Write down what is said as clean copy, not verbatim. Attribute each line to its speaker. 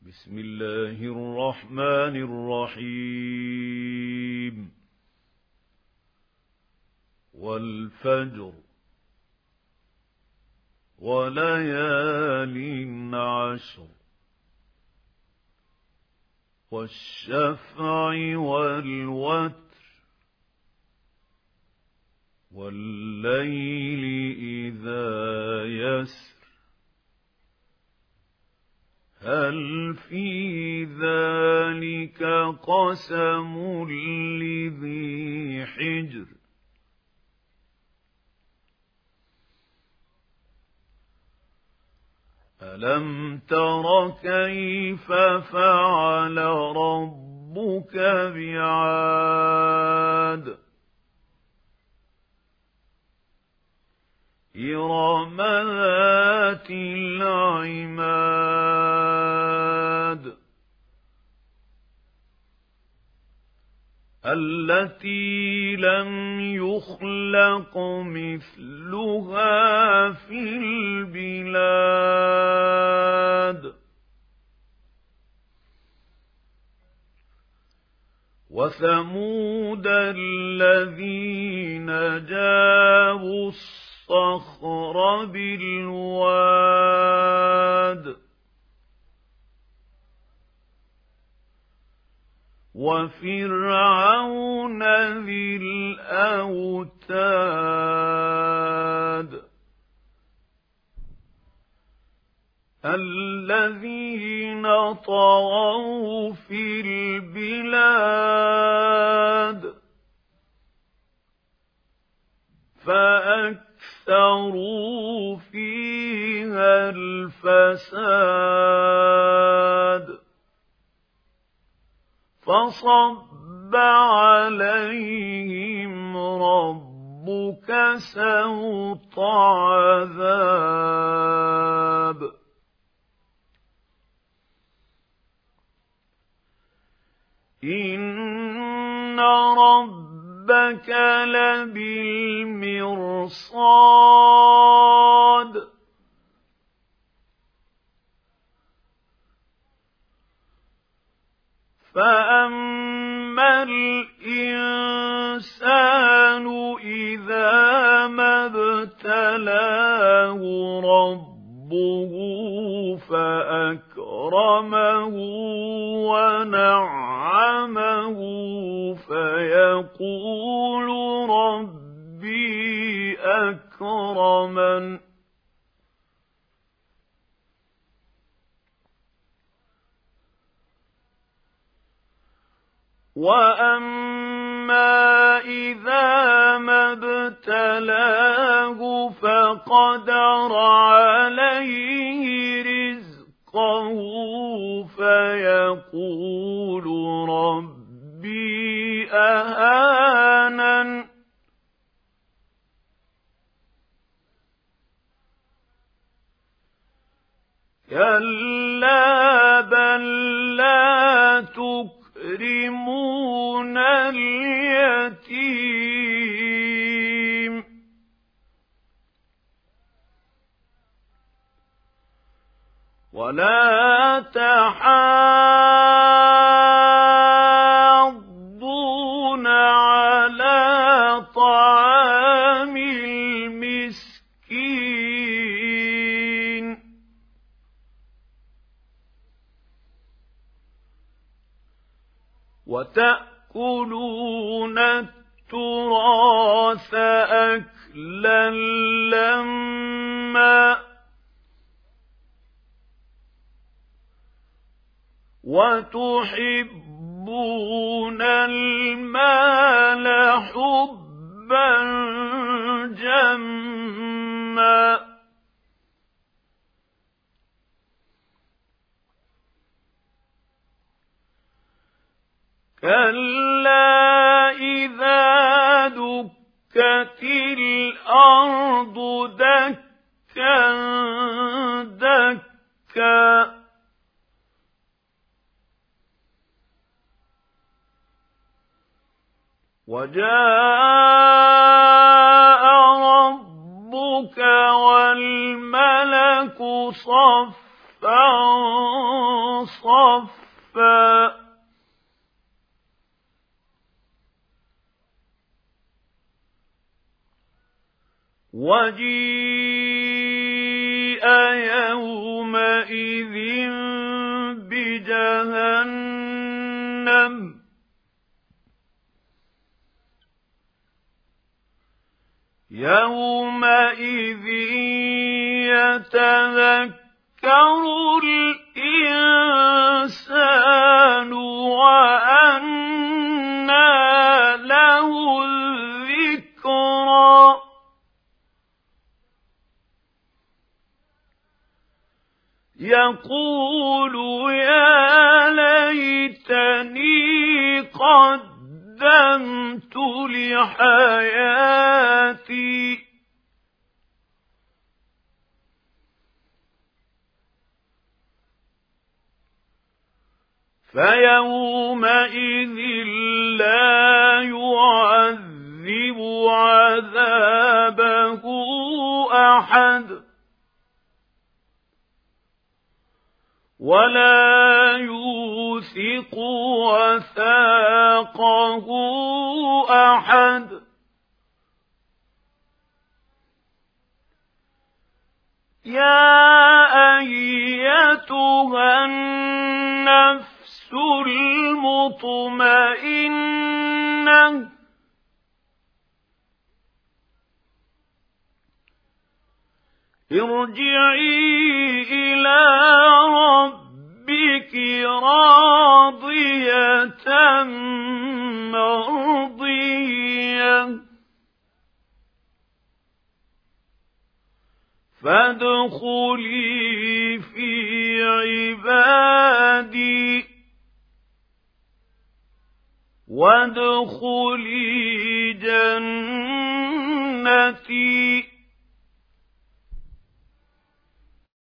Speaker 1: بسم الله الرحمن الرحيم والفجر وليال عشر والشفع والوتر والليل إذا يسر هل في ذلك قسم لذي حجر ألم تر كيف فعل ربك بعاد إرم ذات العماد التي لم يخلق مثلها في البلاد وثمود الذين جابوا الصخر بالواد وفرعون ذي الأوتاد الذين طغوا في البلاد فأكثروا فيها الفساد فصب عليهم ربك سوط عذاب إن ربك لبالمرصاد فأما الإنسان إذا ما ابتلاه ربه فأكرمه ونعمه فيقول ربي أكرمن وأما إذا ما ابتلاه فقدر عليه رزقه فيقول ربي أهانن كلا بل لا تكرمون اليتيم ولا تحاضون على طعام المسكين وتأكلون التراث أكلا لما وتحبون المال حبا جما كلا إذا دكت الأرض دكا دكا وجاء ربك والملك صفا صفا وجيء يومئذ بجهنم يومئذ يتذكر الإنسان وأنى له الذكرى يقول يا ليتني قدمت لحياتي فيومئذ لا يعذب عذابه أحد ولا يوثق وثاقه أحد يا أيتها النفس المطمئنة ارجعي إلى ربك راضية مرضية فادخلي في عبادي وادخلي جنتي